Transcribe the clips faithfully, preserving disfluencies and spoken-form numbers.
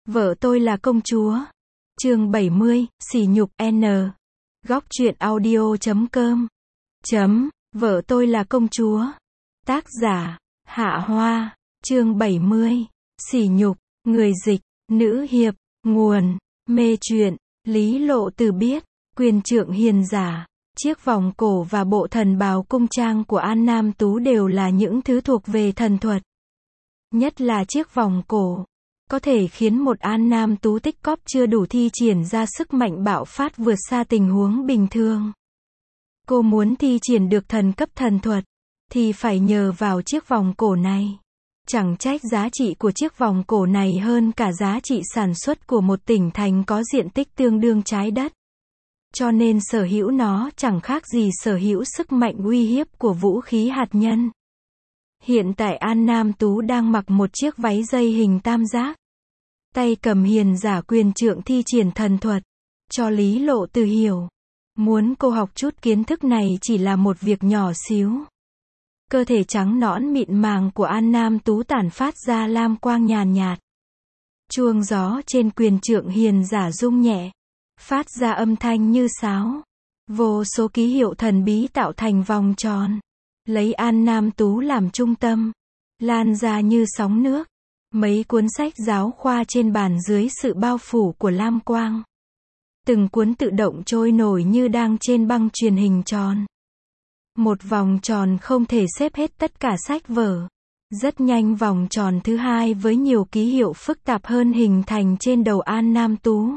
Vợ tôi là công chúa. Chương bảy mươi, sỉ nhục N. Góc truyện audio chấm com. Chấm, vợ tôi là công chúa. Tác giả, Hạ Hoa. Chương bảy mươi, sỉ nhục. Người dịch, nữ hiệp. Nguồn, mê truyện. Lý Lộ Từ biết, quyền trượng hiền giả, chiếc vòng cổ và bộ thần bào cung trang của An Nam Tú đều là những thứ thuộc về thần thuật. Nhất là chiếc vòng cổ, có thể khiến một An Nam Tú tích cóp chưa đủ thi triển ra sức mạnh bạo phát vượt xa tình huống bình thường. Cô muốn thi triển được thần cấp thần thuật, thì phải nhờ vào chiếc vòng cổ này. Chẳng trách giá trị của chiếc vòng cổ này hơn cả giá trị sản xuất của một tỉnh thành có diện tích tương đương trái đất. Cho nên sở hữu nó chẳng khác gì sở hữu sức mạnh uy hiếp của vũ khí hạt nhân. Hiện tại An Nam Tú đang mặc một chiếc váy dây hình tam giác. Tay cầm hiền giả quyền trượng thi triển thần thuật. Cho Lý Lộ Từ hiểu. Muốn cô học chút kiến thức này chỉ là một việc nhỏ xíu. Cơ thể trắng nõn mịn màng của An Nam Tú tản phát ra lam quang nhàn nhạt. Chuông gió trên quyền trượng hiền giả rung nhẹ, phát ra âm thanh như sáo. Vô số ký hiệu thần bí tạo thành vòng tròn, lấy An Nam Tú làm trung tâm, lan ra như sóng nước. Mấy cuốn sách giáo khoa trên bàn dưới sự bao phủ của lam quang. Từng cuốn tự động trôi nổi như đang trên băng truyền hình tròn. Một vòng tròn không thể xếp hết tất cả sách vở. Rất nhanh vòng tròn thứ hai với nhiều ký hiệu phức tạp hơn hình thành trên đầu An Nam Tú.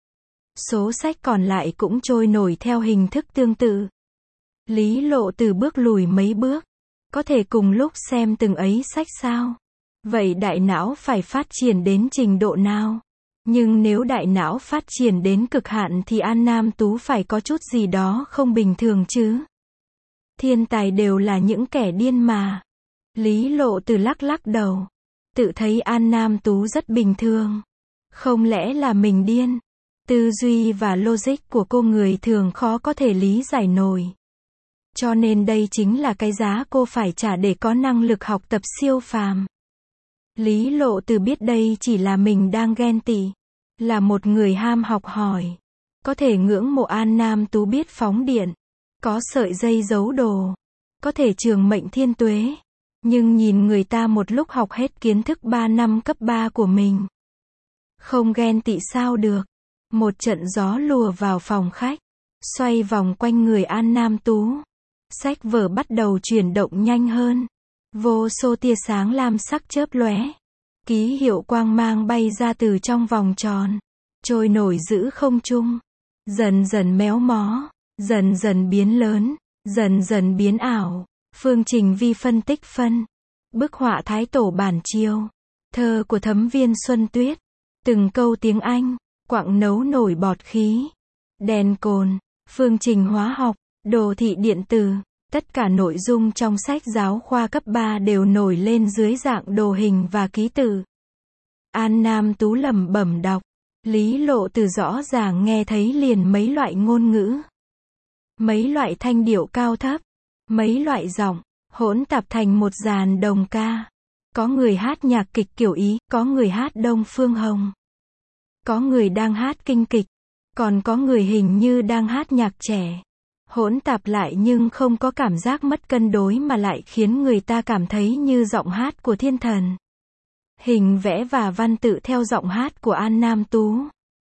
Số sách còn lại cũng trôi nổi theo hình thức tương tự. Lý Lộ Từ bước lùi mấy bước. Có thể cùng lúc xem từng ấy sách sao? Vậy đại não phải phát triển đến trình độ nào? Nhưng nếu đại não phát triển đến cực hạn thì An Nam Tú phải có chút gì đó không bình thường chứ. Thiên tài đều là những kẻ điên mà. Lý Lộ Từ lắc lắc đầu. Tự thấy An Nam Tú rất bình thường. Không lẽ là mình điên? Tư duy và logic của cô người thường khó có thể lý giải nổi. Cho nên đây chính là cái giá cô phải trả để có năng lực học tập siêu phàm. Lý Lộ Từ biết đây chỉ là mình đang ghen tị. Là một người ham học hỏi. Có thể ngưỡng mộ An Nam Tú biết phóng điện. Có sợi dây giấu đồ. Có thể trường mệnh thiên tuế. Nhưng nhìn người ta một lúc học hết kiến thức ba năm cấp ba của mình. Không ghen tị sao được. Một trận gió lùa vào phòng khách. Xoay vòng quanh người An Nam Tú. Sách vở bắt đầu chuyển động nhanh hơn. Vô số tia sáng lam sắc chớp lóe. Ký hiệu quang mang bay ra từ trong vòng tròn. Trôi nổi giữa không trung. Dần dần méo mó. Dần dần biến lớn. Dần dần biến ảo. Phương trình vi phân tích phân. Bức họa Thái Tổ bản chiêu. Thơ của Thấm Viên Xuân Tuyết. Từng câu tiếng Anh. Quặng nấu nổi bọt khí. Đèn cồn. Phương trình hóa học. Đồ thị điện tử. Tất cả nội dung trong sách giáo khoa cấp ba đều nổi lên dưới dạng đồ hình và ký tự. An Nam Tú lẩm bẩm đọc. Lý Lộ Từ rõ ràng nghe thấy liền mấy loại ngôn ngữ. Mấy loại thanh điệu cao thấp. Mấy loại giọng, hỗn tạp thành một dàn đồng ca. Có người hát nhạc kịch kiểu Ý, có người hát Đông Phương Hồng. Có người đang hát kinh kịch, còn có người hình như đang hát nhạc trẻ. Hỗn tạp lại nhưng không có cảm giác mất cân đối mà lại khiến người ta cảm thấy như giọng hát của thiên thần. Hình vẽ và văn tự theo giọng hát của An Nam Tú.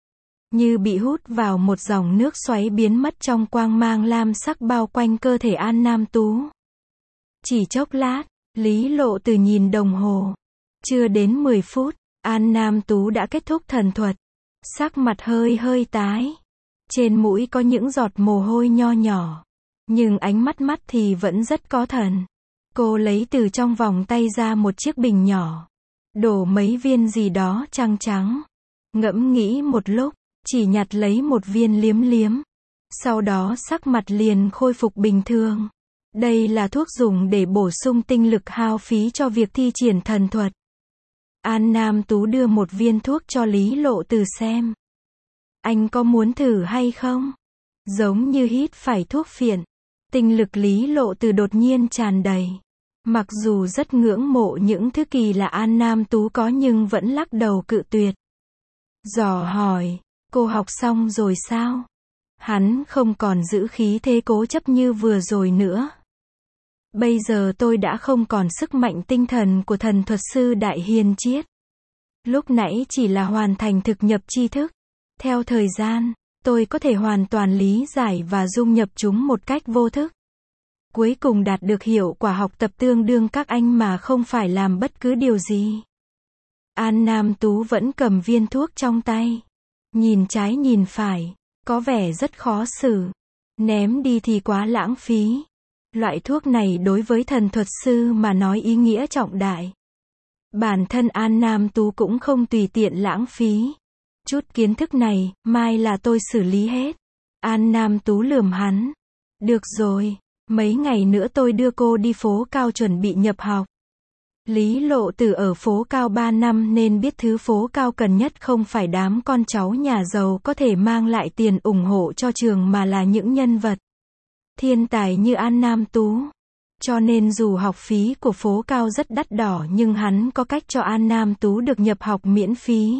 Như bị hút vào một dòng nước xoáy biến mất trong quang mang lam sắc bao quanh cơ thể An Nam Tú. Chỉ chốc lát, Lý Lộ Từ nhìn đồng hồ. Chưa đến mười phút, An Nam Tú đã kết thúc thần thuật. Sắc mặt hơi hơi tái. Trên mũi có những giọt mồ hôi nho nhỏ. Nhưng ánh mắt mắt thì vẫn rất có thần. Cô lấy từ trong vòng tay ra một chiếc bình nhỏ. Đổ mấy viên gì đó trắng trắng. Ngẫm nghĩ một lúc, chỉ nhặt lấy một viên liếm liếm. Sau đó sắc mặt liền khôi phục bình thường. Đây là thuốc dùng để bổ sung tinh lực hao phí cho việc thi triển thần thuật. An Nam Tú đưa một viên thuốc cho Lý Lộ Từ xem. Anh có muốn thử hay không? Giống như hít phải thuốc phiện. Tinh lực Lý Lộ Từ đột nhiên tràn đầy. Mặc dù rất ngưỡng mộ những thứ kỳ lạ An Nam Tú có nhưng vẫn lắc đầu cự tuyệt. dò hỏi, cô học xong rồi sao? Hắn không còn giữ khí thế cố chấp như vừa rồi nữa. Bây giờ tôi đã không còn sức mạnh tinh thần của thần thuật sư Đại Hiền Triết. Lúc nãy chỉ là hoàn thành thực nhập tri thức. Theo thời gian, tôi có thể hoàn toàn lý giải và dung nhập chúng một cách vô thức. Cuối cùng đạt được hiệu quả học tập tương đương các anh mà không phải làm bất cứ điều gì. An Nam Tú vẫn cầm viên thuốc trong tay. Nhìn trái nhìn phải, có vẻ rất khó xử. Ném đi thì quá lãng phí. Loại thuốc này đối với thần thuật sư mà nói ý nghĩa trọng đại. Bản thân An Nam Tú cũng không tùy tiện lãng phí. Chút kiến thức này, mai là tôi xử lý hết. An Nam Tú lườm hắn. Được rồi, mấy ngày nữa tôi đưa cô đi phố cao chuẩn bị nhập học. Lý Lộ Tử ở phố cao ba năm nên biết thứ phố cao cần nhất không phải đám con cháu nhà giàu có thể mang lại tiền ủng hộ cho trường mà là những nhân vật thiên tài như An Nam Tú. Cho nên dù học phí của phố cao rất đắt đỏ nhưng hắn có cách cho An Nam Tú được nhập học miễn phí.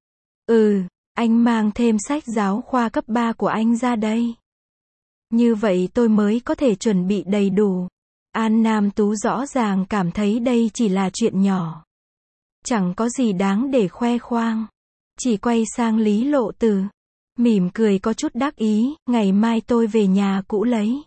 Ừ, anh mang thêm sách giáo khoa cấp ba của anh ra đây. Như vậy tôi mới có thể chuẩn bị đầy đủ. An Nam Tú rõ ràng cảm thấy đây chỉ là chuyện nhỏ. Chẳng có gì đáng để khoe khoang. Chỉ quay sang Lý Lộ Tử. Mỉm cười có chút đắc ý, ngày mai tôi về nhà cũ lấy.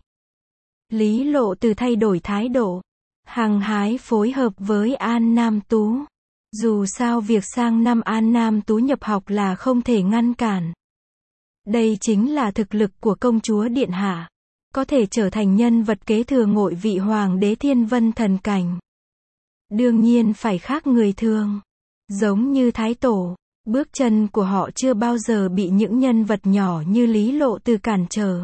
Lý Lộ Tử thay đổi thái độ. Hăng hái phối hợp với An Nam Tú. Dù sao việc sang năm An Nam Tú nhập học là không thể ngăn cản. Đây chính là thực lực của công chúa Điện Hạ. Có thể trở thành nhân vật kế thừa ngội vị hoàng đế thiên vân thần cảnh. Đương nhiên phải khác người thường. Giống như Thái Tổ, bước chân của họ chưa bao giờ bị những nhân vật nhỏ như Lý Lộ Tử cản trở.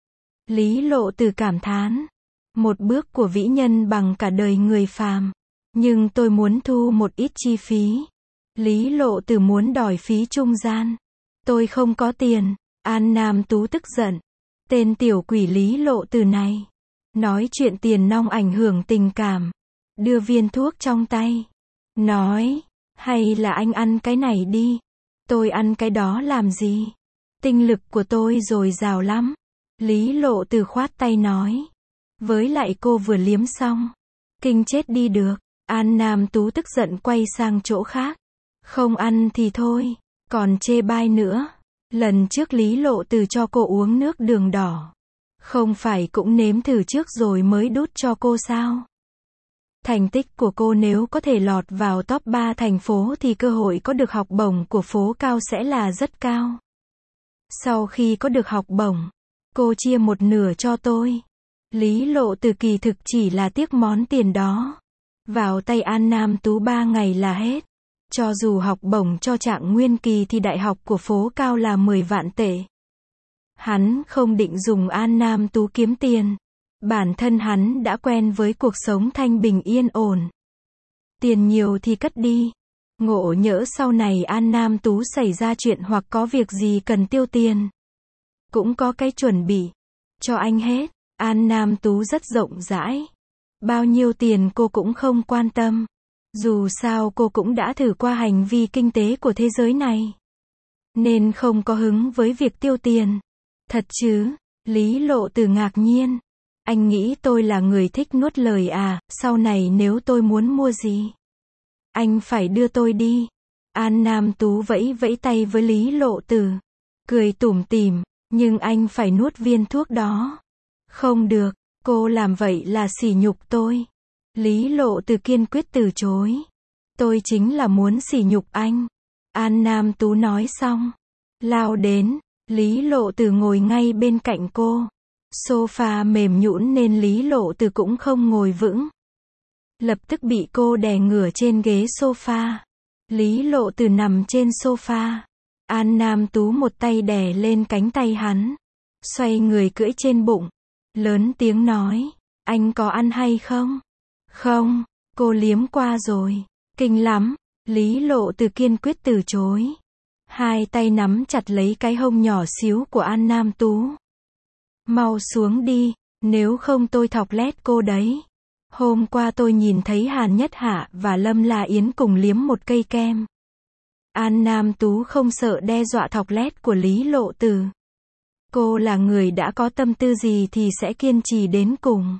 Lý Lộ Tử cảm thán. Một bước của vĩ nhân bằng cả đời người phàm. Nhưng tôi muốn thu một ít chi phí. Lý Lộ Tử muốn đòi phí trung gian. Tôi không có tiền. An Nam Tú tức giận. Tên tiểu quỷ Lý Lộ Tử này. Nói chuyện tiền nong ảnh hưởng tình cảm. Đưa viên thuốc trong tay. Nói, hay là anh ăn cái này đi. Tôi ăn cái đó làm gì? Tinh lực của tôi dồi dào lắm. Lý Lộ Tử khoát tay nói. Với lại cô vừa liếm xong. Kinh chết đi được. An Nam Tú tức giận quay sang chỗ khác. Không ăn thì thôi. Còn chê bai nữa. Lần trước Lý Lộ Tử cho cô uống nước đường đỏ. Không phải cũng nếm thử trước rồi mới đút cho cô sao? Thành tích của cô nếu có thể lọt vào top ba thành phố thì cơ hội có được học bổng của phố cao sẽ là rất cao. Sau khi có được học bổng, cô chia một nửa cho tôi. Lý Lộ Tử kỳ thực chỉ là tiếc món tiền đó. Vào tay An Nam Tú ba ngày là hết. Cho dù học bổng cho Trạng Nguyên Kỳ thì đại học của phố cao là mười vạn tệ. Hắn không định dùng An Nam Tú kiếm tiền. Bản thân hắn đã quen với cuộc sống thanh bình yên ổn. Tiền nhiều thì cất đi. Ngộ nhỡ sau này An Nam Tú xảy ra chuyện hoặc có việc gì cần tiêu tiền. Cũng có cái chuẩn bị. Cho anh hết. An Nam Tú rất rộng rãi. Bao nhiêu tiền cô cũng không quan tâm. Dù sao cô cũng đã thử qua hành vi kinh tế của thế giới này. Nên không có hứng với việc tiêu tiền. Thật chứ? Lý Lộ Tử ngạc nhiên. Anh nghĩ tôi là người thích nuốt lời à, sau này nếu tôi muốn mua gì? Anh phải đưa tôi đi. An Nam Tú vẫy vẫy tay với Lý Lộ Tử. Cười tủm tỉm, nhưng anh phải nuốt viên thuốc đó. Không được, cô làm vậy là sỉ nhục tôi. Lý Lộ Tử kiên quyết từ chối. Tôi chính là muốn sỉ nhục anh. An Nam Tú nói xong. Lao đến, Lý Lộ Tử ngồi ngay bên cạnh cô. Sofa mềm nhũn nên Lý Lộ Tử cũng không ngồi vững. Lập tức bị cô đè ngửa trên ghế sofa. Lý Lộ Tử nằm trên sofa. An Nam Tú một tay đè lên cánh tay hắn. Xoay người cưỡi trên bụng. Lớn tiếng nói. Anh có ăn hay không? Không, cô liếm qua rồi. Kinh lắm. Lý Lộ Tử kiên quyết từ chối. Hai tay nắm chặt lấy cái hông nhỏ xíu của An Nam Tú. Mau xuống đi, nếu không tôi thọc lét cô đấy. Hôm qua tôi nhìn thấy Hàn Nhất Hạ và Lâm La Yến cùng liếm một cây kem. An Nam Tú không sợ đe dọa thọc lét của Lý Lộ Tử. Cô là người đã có tâm tư gì thì sẽ kiên trì đến cùng.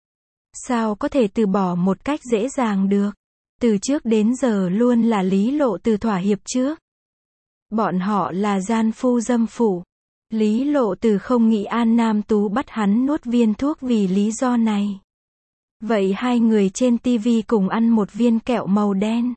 Sao có thể từ bỏ một cách dễ dàng được? Từ trước đến giờ luôn là Lý Lộ Tử thỏa hiệp trước. Bọn họ là gian phu dâm phụ. Lý Lộ Tử không nghĩ An Nam Tú bắt hắn nuốt viên thuốc vì lý do này. Vậy hai người trên tivi cùng ăn một viên kẹo màu đen.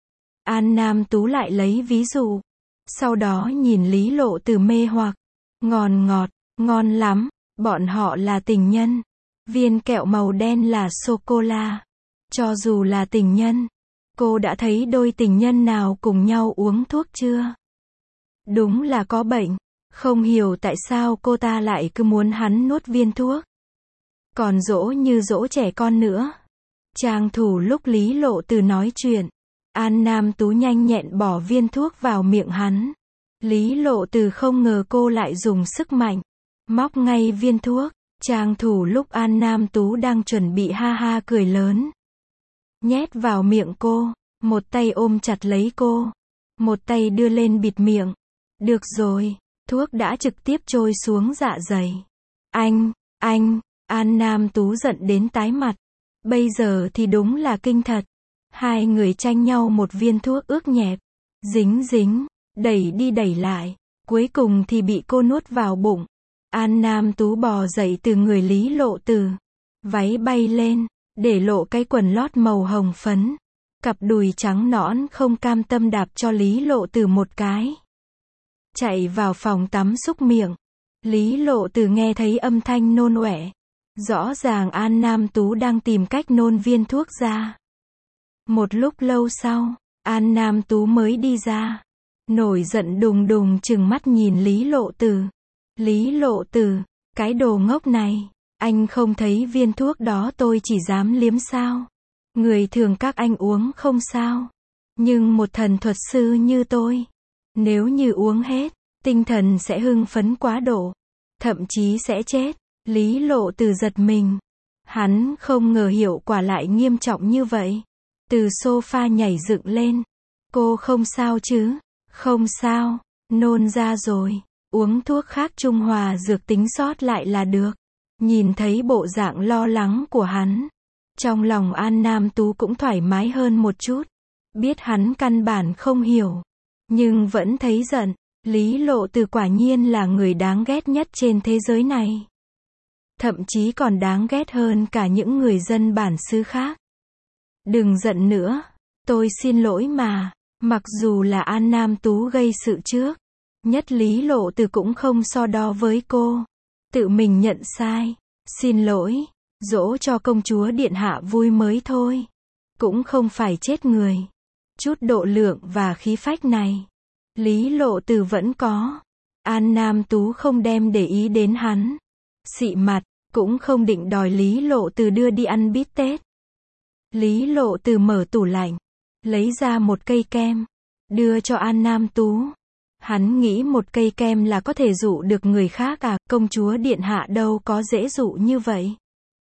An Nam Tú lại lấy ví dụ. Sau đó nhìn Lý Lộ Tử mê hoặc. Ngon ngọt, ngon lắm, bọn họ là tình nhân. Viên kẹo màu đen là sô-cô-la. Cho dù là tình nhân, cô đã thấy đôi tình nhân nào cùng nhau uống thuốc chưa? Đúng là có bệnh. Không hiểu tại sao cô ta lại cứ muốn hắn nuốt viên thuốc. Còn dỗ như dỗ trẻ con nữa. Trang thủ lúc Lý Lộ Tử nói chuyện. An Nam Tú nhanh nhẹn bỏ viên thuốc vào miệng hắn. Lý Lộ Tử không ngờ cô lại dùng sức mạnh. Móc ngay viên thuốc. Trang thủ lúc An Nam Tú đang chuẩn bị ha ha cười lớn. Nhét vào miệng cô. Một tay ôm chặt lấy cô. Một tay đưa lên bịt miệng. Được rồi. Thuốc đã trực tiếp trôi xuống dạ dày. Anh, anh, An Nam Tú giận đến tái mặt. Bây giờ thì đúng là kinh thật. Hai người tranh nhau một viên thuốc ướt nhẹp. Dính dính, đẩy đi đẩy lại. Cuối cùng thì bị cô nuốt vào bụng. An Nam Tú bò dậy từ người Lý Lộ Tử. Váy bay lên, để lộ cái quần lót màu hồng phấn. Cặp đùi trắng nõn không cam tâm đạp cho Lý Lộ Tử một cái. Chạy vào phòng tắm xúc miệng. Lý Lộ Tử nghe thấy âm thanh nôn ọe. Rõ ràng An Nam Tú đang tìm cách nôn viên thuốc ra. Một lúc lâu sau, An Nam Tú mới đi ra. Nổi giận đùng đùng trừng mắt nhìn Lý Lộ Tử. Lý Lộ Tử, cái đồ ngốc này, anh không thấy viên thuốc đó tôi chỉ dám liếm sao? Người thường các anh uống không sao. Nhưng một thần thuật sư như tôi, nếu như uống hết, tinh thần sẽ hưng phấn quá độ. Thậm chí sẽ chết. Lý Lộ Tử giật mình. Hắn không ngờ hiệu quả lại nghiêm trọng như vậy. Từ sofa nhảy dựng lên. Cô không sao chứ? Không sao. Nôn ra rồi. Uống thuốc khác trung hòa dược tính sót lại là được. Nhìn thấy bộ dạng lo lắng của hắn. Trong lòng An Nam Tú cũng thoải mái hơn một chút. Biết hắn căn bản không hiểu. Nhưng vẫn thấy giận. Lý Lộ Tử quả nhiên là người đáng ghét nhất trên thế giới này. Thậm chí còn đáng ghét hơn cả những người dân bản xứ khác. Đừng giận nữa. Tôi xin lỗi mà. Mặc dù là An Nam Tú gây sự trước. Nhất Lý Lộ Tử cũng không so đo với cô. Tự mình nhận sai. Xin lỗi. Dỗ cho công chúa điện hạ vui mới thôi. Cũng không phải chết người. Chút độ lượng và khí phách này. Lý Lộ Tử vẫn có. An Nam Tú không đem để ý đến hắn. Xị mặt, cũng không định đòi Lý Lộ Tử đưa đi ăn bít tết. Lý Lộ Tử mở tủ lạnh. Lấy ra một cây kem. Đưa cho An Nam Tú. Hắn nghĩ một cây kem là có thể dụ được người khác à, công chúa điện hạ đâu có dễ dụ như vậy.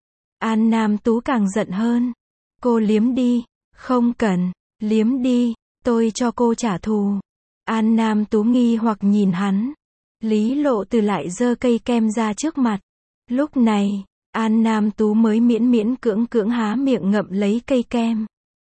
An Nam Tú càng giận hơn. Cô liếm đi. Không cần. Liếm đi. Tôi cho cô trả thù. An Nam Tú nghi hoặc nhìn hắn. Lý Lộ Tử lại giơ cây kem ra trước mặt. Lúc này, An Nam Tú mới miễn miễn cưỡng cưỡng há miệng ngậm lấy cây kem.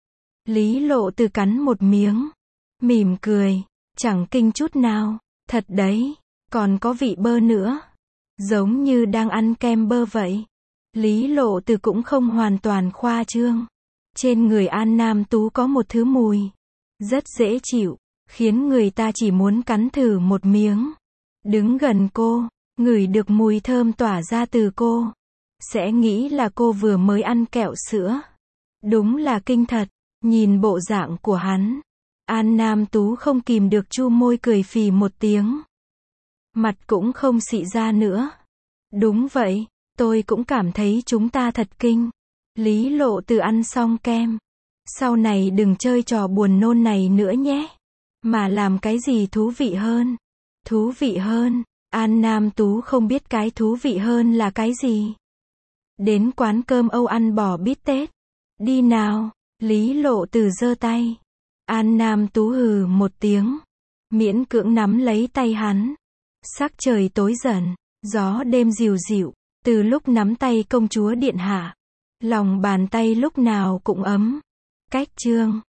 Lý Lộ Tử cắn một miếng. Mỉm cười. Chẳng kinh chút nào. Thật đấy. Còn có vị bơ nữa. Giống như đang ăn kem bơ vậy. Lý Lộ Tử cũng không hoàn toàn khoa trương. Trên người An Nam Tú có một thứ mùi. Rất dễ chịu. Khiến người ta chỉ muốn cắn thử một miếng. Đứng gần cô. Ngửi được mùi thơm tỏa ra từ cô. Sẽ nghĩ là cô vừa mới ăn kẹo sữa. Đúng là kinh thật. Nhìn bộ dạng của hắn. An Nam Tú không kìm được chu môi cười phì một tiếng. Mặt cũng không xị ra nữa. Đúng vậy. Tôi cũng cảm thấy chúng ta thật kinh. Lý Lộ Tử ăn xong kem. Sau này đừng chơi trò buồn nôn này nữa nhé. Mà làm cái gì thú vị hơn. Thú vị hơn. An Nam Tú không biết cái thú vị hơn là cái gì. Đến quán cơm Âu ăn bò bít tết. Đi nào. Lý Lộ Tử giơ tay. An Nam Tú hừ một tiếng, miễn cưỡng nắm lấy tay hắn. Sắc trời tối dần, gió đêm dịu dịu, từ lúc nắm tay công chúa điện hạ, lòng bàn tay lúc nào cũng ấm. Cách chương